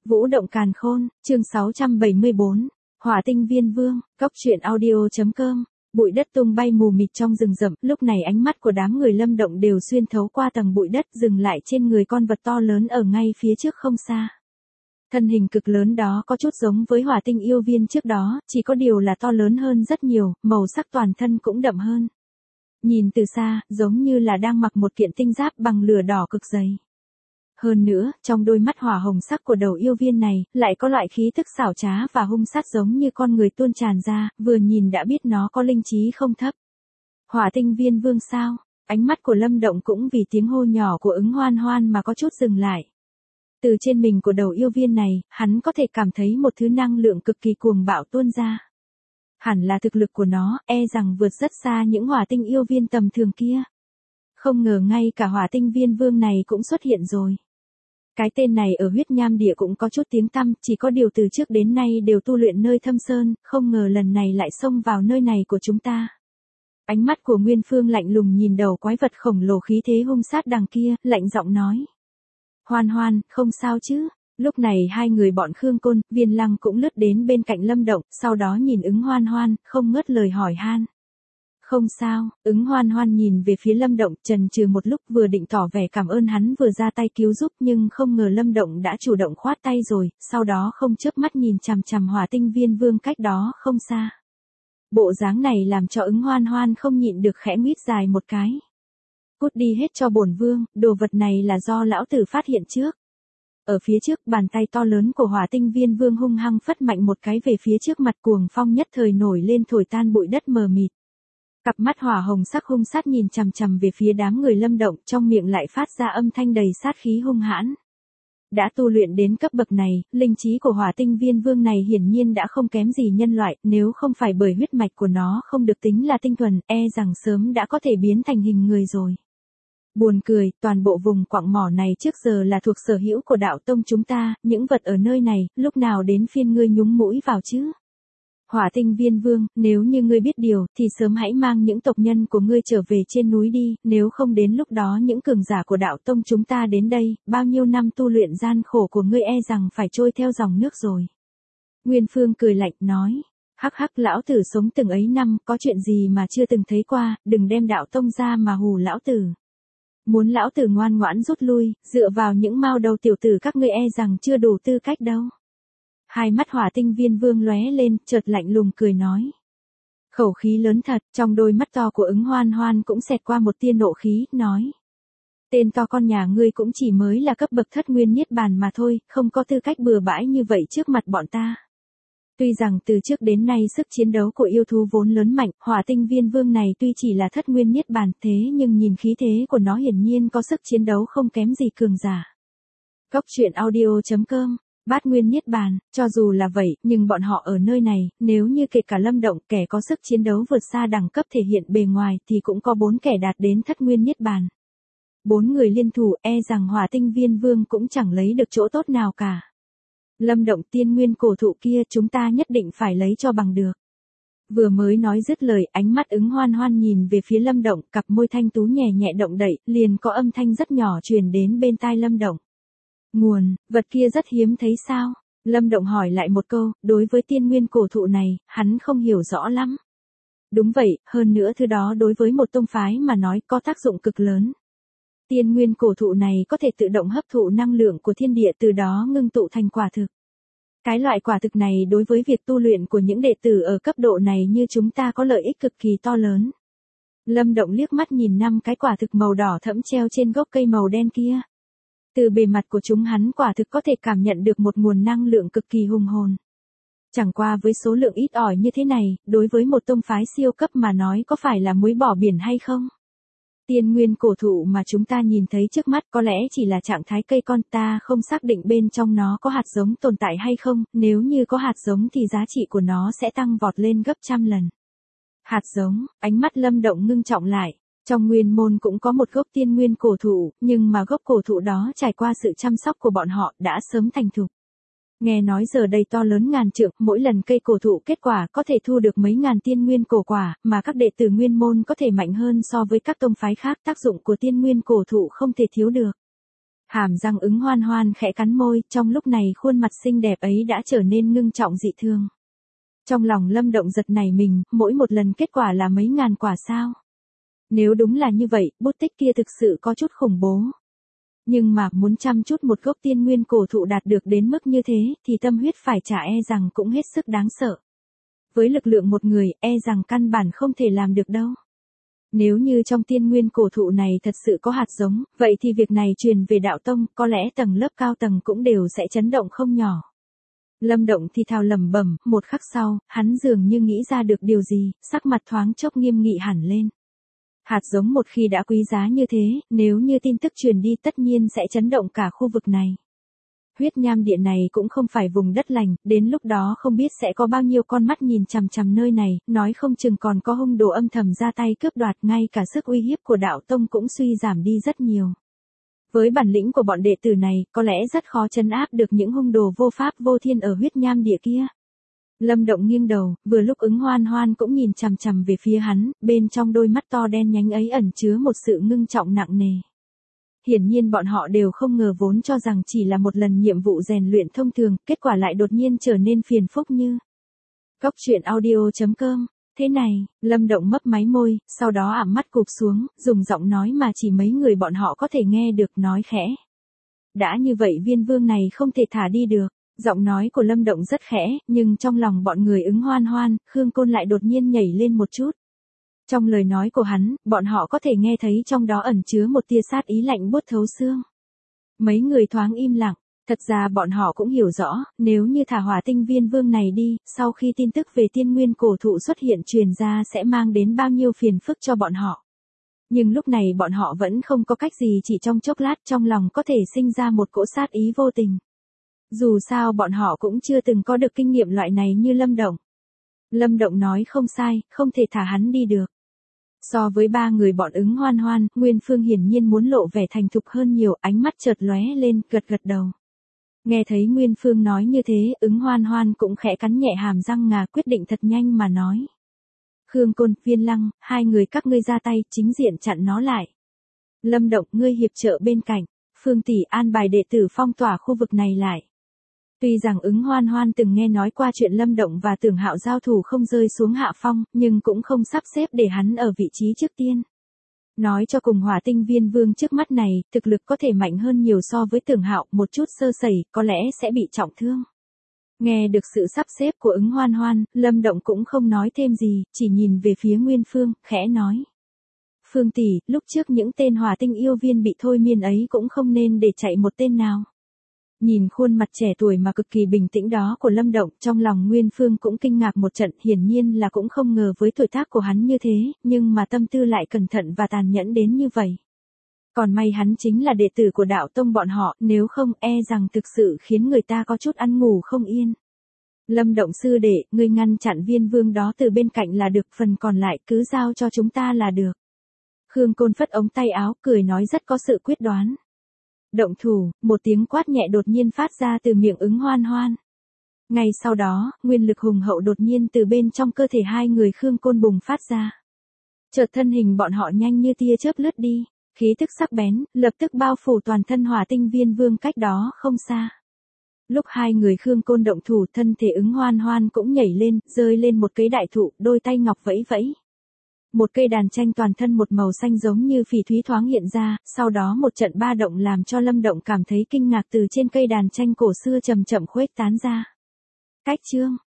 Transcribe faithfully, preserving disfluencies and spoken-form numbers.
Vũ động càn khôn, chương sáu trăm bảy mươi bốn, Hỏa tinh viên vương, cốc truyện audio.com. Bụi đất tung bay mù mịt trong rừng rậm, lúc này ánh mắt của đám người Lâm Động đều xuyên thấu qua tầng bụi đất, dừng lại trên người con vật to lớn ở ngay phía trước không xa. Thân hình cực lớn đó có chút giống với hỏa tinh yêu viên trước đó, chỉ có điều là to lớn hơn rất nhiều, màu sắc toàn thân cũng đậm hơn. Nhìn từ xa, giống như là đang mặc một kiện tinh giáp bằng lửa đỏ cực dày. Hơn nữa, trong đôi mắt hỏa hồng sắc của đầu yêu viên này, lại có loại khí tức xảo trá và hung sát giống như con người tuôn tràn ra, vừa nhìn đã biết nó có linh trí không thấp. Hỏa tinh viên vương sao? Ánh mắt của Lâm Động cũng vì tiếng hô nhỏ của ứng hoan hoan mà có chút dừng lại. Từ trên mình của đầu yêu viên này, hắn có thể cảm thấy một thứ năng lượng cực kỳ cuồng bạo tuôn ra. Hẳn là thực lực của nó, e rằng vượt rất xa những hỏa tinh yêu viên tầm thường kia. Không ngờ ngay cả hỏa tinh viên vương này cũng xuất hiện rồi. Cái tên này ở huyết nham địa cũng có chút tiếng tăm, chỉ có điều từ trước đến nay đều tu luyện nơi thâm sơn, không ngờ lần này lại xông vào nơi này của chúng ta. Ánh mắt của Nguyên Phương lạnh lùng nhìn đầu quái vật khổng lồ khí thế hung sát đằng kia, lạnh giọng nói. Hoan hoan, không sao chứ? Lúc này hai người bọn Khương Côn, Viên Lăng cũng lướt đến bên cạnh Lâm Động, sau đó nhìn ứng hoan hoan, không ngớt lời hỏi han. Không sao, ứng hoan hoan nhìn về phía Lâm Động, chần chừ một lúc vừa định tỏ vẻ cảm ơn hắn vừa ra tay cứu giúp nhưng không ngờ Lâm Động đã chủ động khoát tay rồi, sau đó không chớp mắt nhìn chằm chằm hỏa tinh viên vương cách đó không xa. Bộ dáng này làm cho ứng hoan hoan không nhịn được khẽ nguyết dài một cái. Cút đi hết cho bổn vương, đồ vật này là do lão tử phát hiện trước. Ở phía trước, bàn tay to lớn của hỏa tinh viên vương hung hăng phất mạnh một cái về phía trước mặt, cuồng phong nhất thời nổi lên thổi tan bụi đất mờ mịt. Cặp mắt hỏa hồng sắc hung sát nhìn chằm chằm về phía đám người Lâm Động, trong miệng lại phát ra âm thanh đầy sát khí hung hãn. Đã tu luyện đến cấp bậc này, linh trí của hỏa tinh viên vương này hiển nhiên đã không kém gì nhân loại, nếu không phải bởi huyết mạch của nó không được tính là tinh thuần, e rằng sớm đã có thể biến thành hình người rồi. Buồn cười, toàn bộ vùng quặng mỏ này trước giờ là thuộc sở hữu của đạo tông chúng ta, những vật ở nơi này, lúc nào đến phiên ngươi nhúng mũi vào chứ? Hỏa tinh viên vương, nếu như ngươi biết điều, thì sớm hãy mang những tộc nhân của ngươi trở về trên núi đi, nếu không đến lúc đó những cường giả của đạo tông chúng ta đến đây, bao nhiêu năm tu luyện gian khổ của ngươi e rằng phải trôi theo dòng nước rồi. Nguyên Phương cười lạnh, nói, hắc hắc lão tử sống từng ấy năm, có chuyện gì mà chưa từng thấy qua, đừng đem đạo tông ra mà hù lão tử. Muốn lão tử ngoan ngoãn rút lui, dựa vào những mao đầu tiểu tử các ngươi e rằng chưa đủ tư cách đâu. Hai mắt hỏa tinh viên vương lóe lên, chợt lạnh lùng cười nói. Khẩu khí lớn thật, trong đôi mắt to của ứng hoan hoan cũng xẹt qua một tia nộ khí, nói. Tên to con nhà ngươi cũng chỉ mới là cấp bậc thất nguyên niết bàn mà thôi, không có tư cách bừa bãi như vậy trước mặt bọn ta. Tuy rằng từ trước đến nay sức chiến đấu của yêu thú vốn lớn mạnh, hỏa tinh viên vương này tuy chỉ là thất nguyên niết bàn thế nhưng nhìn khí thế của nó hiển nhiên có sức chiến đấu không kém gì cường giả. Cốc truyện audio.com. Bát nguyên niết bàn, cho dù là vậy, nhưng bọn họ ở nơi này, nếu như kể cả Lâm Động, kẻ có sức chiến đấu vượt xa đẳng cấp thể hiện bề ngoài thì cũng có bốn kẻ đạt đến thất nguyên niết bàn. Bốn người liên thủ, e rằng hỏa tinh viên vương cũng chẳng lấy được chỗ tốt nào cả. Lâm Động, tiên nguyên cổ thụ kia chúng ta nhất định phải lấy cho bằng được. Vừa mới nói dứt lời, ánh mắt ứng hoan hoan nhìn về phía Lâm Động, cặp môi thanh tú nhẹ nhẹ động đậy, liền có âm thanh rất nhỏ truyền đến bên tai Lâm Động. Nguồn, vật kia rất hiếm thấy sao? Lâm Động hỏi lại một câu, đối với tiên nguyên cổ thụ này, hắn không hiểu rõ lắm. Đúng vậy, hơn nữa thứ đó đối với một tông phái mà nói có tác dụng cực lớn. Tiên nguyên cổ thụ này có thể tự động hấp thụ năng lượng của thiên địa từ đó ngưng tụ thành quả thực. Cái loại quả thực này đối với việc tu luyện của những đệ tử ở cấp độ này như chúng ta có lợi ích cực kỳ to lớn. Lâm Động liếc mắt nhìn năm cái quả thực màu đỏ thẫm treo trên gốc cây màu đen kia. Từ bề mặt của chúng hắn quả thực có thể cảm nhận được một nguồn năng lượng cực kỳ hùng hồn. Chẳng qua với số lượng ít ỏi như thế này, đối với một tông phái siêu cấp mà nói có phải là muối bỏ biển hay không? Tiên nguyên cổ thụ mà chúng ta nhìn thấy trước mắt có lẽ chỉ là trạng thái cây con, ta không xác định bên trong nó có hạt giống tồn tại hay không, nếu như có hạt giống thì giá trị của nó sẽ tăng vọt lên gấp trăm lần. Hạt giống, ánh mắt Lâm Động ngưng trọng lại. Trong nguyên môn cũng có một gốc tiên nguyên cổ thụ, nhưng mà gốc cổ thụ đó trải qua sự chăm sóc của bọn họ đã sớm thành thục. Nghe nói giờ đây to lớn ngàn trượng, mỗi lần cây cổ thụ kết quả có thể thu được mấy ngàn tiên nguyên cổ quả, mà các đệ tử nguyên môn có thể mạnh hơn so với các tông phái khác, tác dụng của tiên nguyên cổ thụ không thể thiếu được. Hàm răng ứng hoan hoan khẽ cắn môi, trong lúc này khuôn mặt xinh đẹp ấy đã trở nên ngưng trọng dị thường. Trong lòng Lâm Động giật nảy mình, mỗi một lần kết quả là mấy ngàn quả sao. Nếu đúng là như vậy, bút tích kia thực sự có chút khủng bố. Nhưng mà muốn chăm chút một gốc tiên nguyên cổ thụ đạt được đến mức như thế, thì tâm huyết phải trả e rằng cũng hết sức đáng sợ. Với lực lượng một người, e rằng căn bản không thể làm được đâu. Nếu như trong tiên nguyên cổ thụ này thật sự có hạt giống, vậy thì việc này truyền về đạo tông, có lẽ tầng lớp cao tầng cũng đều sẽ chấn động không nhỏ. Lâm Động thì thào lẩm bẩm, một khắc sau, hắn dường như nghĩ ra được điều gì, sắc mặt thoáng chốc nghiêm nghị hẳn lên. Hạt giống một khi đã quý giá như thế, nếu như tin tức truyền đi tất nhiên sẽ chấn động cả khu vực này. Huyết Nham Điện này cũng không phải vùng đất lành, đến lúc đó không biết sẽ có bao nhiêu con mắt nhìn chằm chằm nơi này, nói không chừng còn có hung đồ âm thầm ra tay cướp đoạt, ngay cả sức uy hiếp của đạo tông cũng suy giảm đi rất nhiều. Với bản lĩnh của bọn đệ tử này, có lẽ rất khó trấn áp được những hung đồ vô pháp vô thiên ở Huyết Nham Địa kia. Lâm Động nghiêng đầu, vừa lúc ứng hoan hoan cũng nhìn chằm chằm về phía hắn, bên trong đôi mắt to đen nhánh ấy ẩn chứa một sự ngưng trọng nặng nề. Hiển nhiên bọn họ đều không ngờ vốn cho rằng chỉ là một lần nhiệm vụ rèn luyện thông thường, kết quả lại đột nhiên trở nên phiền phức như. Cốc truyện audio chấm com. Thế này, Lâm Động mấp máy môi, sau đó ảm mắt cụp xuống, dùng giọng nói mà chỉ mấy người bọn họ có thể nghe được, nói khẽ. Đã như vậy Viên Vương này không thể thả đi được. Giọng nói của Lâm Động rất khẽ, nhưng trong lòng bọn người ứng hoan hoan, Khương Côn lại đột nhiên nhảy lên một chút. Trong lời nói của hắn, bọn họ có thể nghe thấy trong đó ẩn chứa một tia sát ý lạnh buốt thấu xương. Mấy người thoáng im lặng, thật ra bọn họ cũng hiểu rõ, nếu như thả Hỏa Tinh Viên Vương này đi, sau khi tin tức về tiên nguyên cổ thụ xuất hiện truyền ra sẽ mang đến bao nhiêu phiền phức cho bọn họ. Nhưng lúc này bọn họ vẫn không có cách gì, chỉ trong chốc lát trong lòng có thể sinh ra một cỗ sát ý vô tình. Dù sao bọn họ cũng chưa từng có được kinh nghiệm loại này như Lâm Động. Lâm Động nói không sai, không thể thả hắn đi được. So với ba người bọn ứng hoan hoan, Nguyên Phương hiển nhiên muốn lộ vẻ thành thục hơn nhiều, ánh mắt chợt lóe lên, gật gật đầu. Nghe thấy Nguyên Phương nói như thế, ứng hoan hoan cũng khẽ cắn nhẹ hàm răng ngà, quyết định thật nhanh mà nói. Khương Côn, Viên Lăng, hai người các ngươi ra tay, chính diện chặn nó lại. Lâm Động, ngươi hiệp trợ bên cạnh, Phương tỷ an bài đệ tử phong tỏa khu vực này lại. Tuy rằng ứng hoan hoan từng nghe nói qua chuyện Lâm Động và Tưởng Hạo giao thủ không rơi xuống hạ phong, nhưng cũng không sắp xếp để hắn ở vị trí trước tiên. Nói cho cùng Hỏa Tinh Viên Vương trước mắt này, thực lực có thể mạnh hơn nhiều so với Tưởng Hạo, một chút sơ sẩy, có lẽ sẽ bị trọng thương. Nghe được sự sắp xếp của ứng hoan hoan, Lâm Động cũng không nói thêm gì, chỉ nhìn về phía Nguyên Phương, khẽ nói. Phương tỷ, lúc trước những tên Hỏa Tinh yêu viên bị thôi miên ấy cũng không nên để chạy một tên nào. Nhìn khuôn mặt trẻ tuổi mà cực kỳ bình tĩnh đó của Lâm Động, trong lòng Nguyên Phương cũng kinh ngạc một trận, hiển nhiên là cũng không ngờ với tuổi tác của hắn như thế, nhưng mà tâm tư lại cẩn thận và tàn nhẫn đến như vậy. Còn may hắn chính là đệ tử của đạo tông bọn họ, nếu không e rằng thực sự khiến người ta có chút ăn ngủ không yên. Lâm Động sư đệ, ngươi ngăn chặn Viên Vương đó từ bên cạnh là được, phần còn lại cứ giao cho chúng ta là được. Khương Côn phất ống tay áo, cười nói rất có sự quyết đoán. Động thủ, một tiếng quát nhẹ đột nhiên phát ra từ miệng ứng hoan hoan. Ngay sau đó, nguyên lực hùng hậu đột nhiên từ bên trong cơ thể hai người Khương Côn bùng phát ra. Chợt thân hình bọn họ nhanh như tia chớp lướt đi, khí tức sắc bén, lập tức bao phủ toàn thân Hỏa Tinh Viên Vương cách đó không xa. Lúc hai người Khương Côn động thủ, thân thể ứng hoan hoan cũng nhảy lên, rơi lên một cây đại thụ, đôi tay ngọc vẫy vẫy. Một cây đàn tranh toàn thân một màu xanh giống như phỉ thúy thoáng hiện ra, sau đó một trận ba động làm cho Lâm Động cảm thấy kinh ngạc, từ trên cây đàn tranh cổ xưa chậm chậm khuếch tán ra. Cách chương